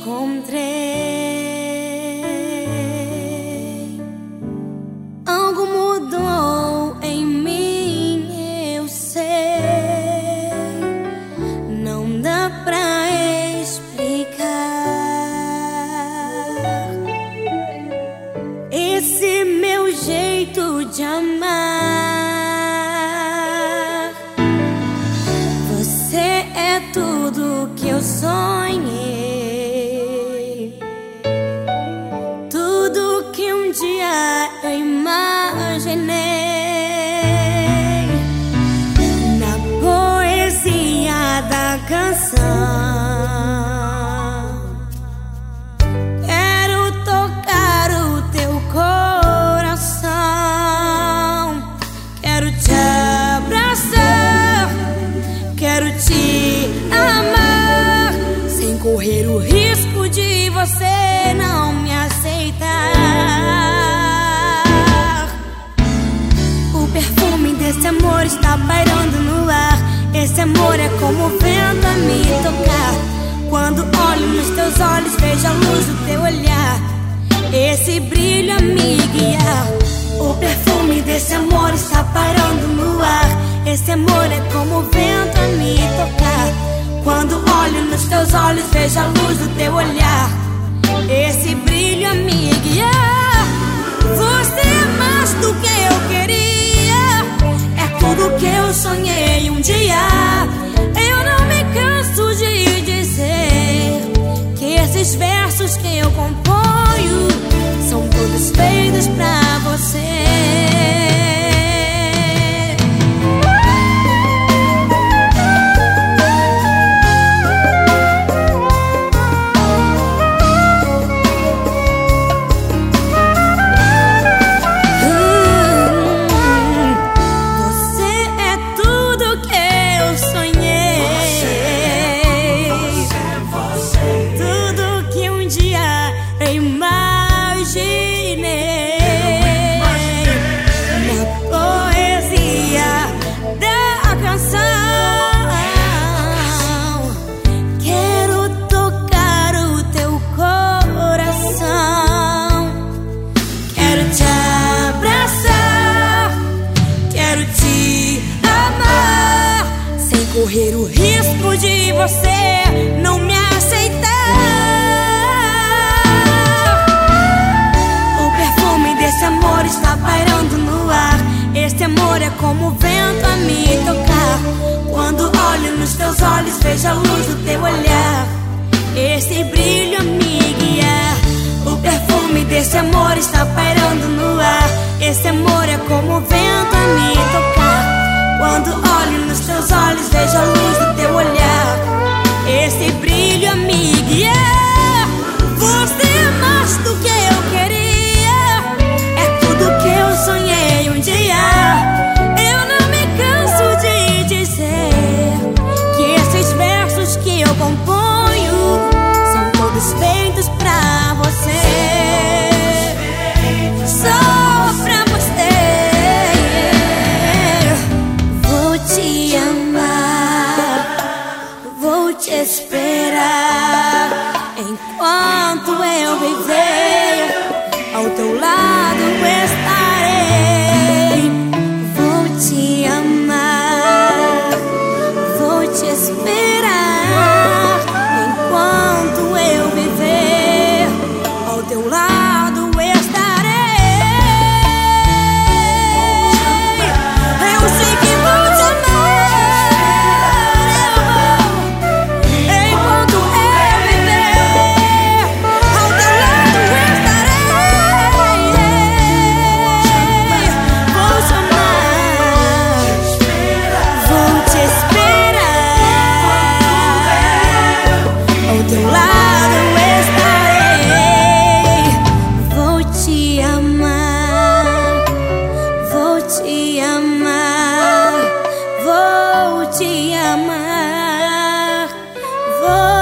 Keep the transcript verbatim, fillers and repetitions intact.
encontrei. Algo mudou em mim, eu sei. Não dá pra explicar. Esse meu jeito de amar. Você é tudo que eu sonhei, tudo que um dia eu imaginei. Na poesia da canção, quero tocar o teu coração, quero te abraçar, quero te amar, sem correr o risco de você não me aceitar. O perfume desse amor está pairando no ar. Esse amor é como o vento a me tocar. Quando olho nos teus olhos, vejo a luz do teu olhar, esse brilho a me guiar. O perfume desse amor está pairando no ar. Esse amor é como o vento a me tocar. Quando olho nos teus olhos, vejo a luz do teu olhar, esse brilho a me guiar. Você é mais do que eu queria, é tudo que eu sonhei um dia. Eu não me canso de dizer que esses versos que eu componho são todos feitos pra você. Correr o risco de você não me aceitar. O perfume desse amor está pairando no ar. Esse amor é como o vento a me tocar. Quando olho nos teus olhos, vejo a luz do teu olhar, esse brilho a me guiar. O perfume desse amor está pairando no ar. Esse amor é como o vento a me tocar. Quando olho nos teus olhos, vejo a luz do teu olhar, esse brilho a me guiar. Você é mais do que eu queria, é tudo que eu sonhei um dia. Eu não me canso de dizer que esses versos que eu componho são todos feitos pra você. Só pra você. Te amar, vou te esperar enquanto eu viver. Ao teu lado estarei. Vou te amar, vou te esperar enquanto eu viver. Ao teu lado estarei. Eu sei que vou te te amar, vou te amar, vou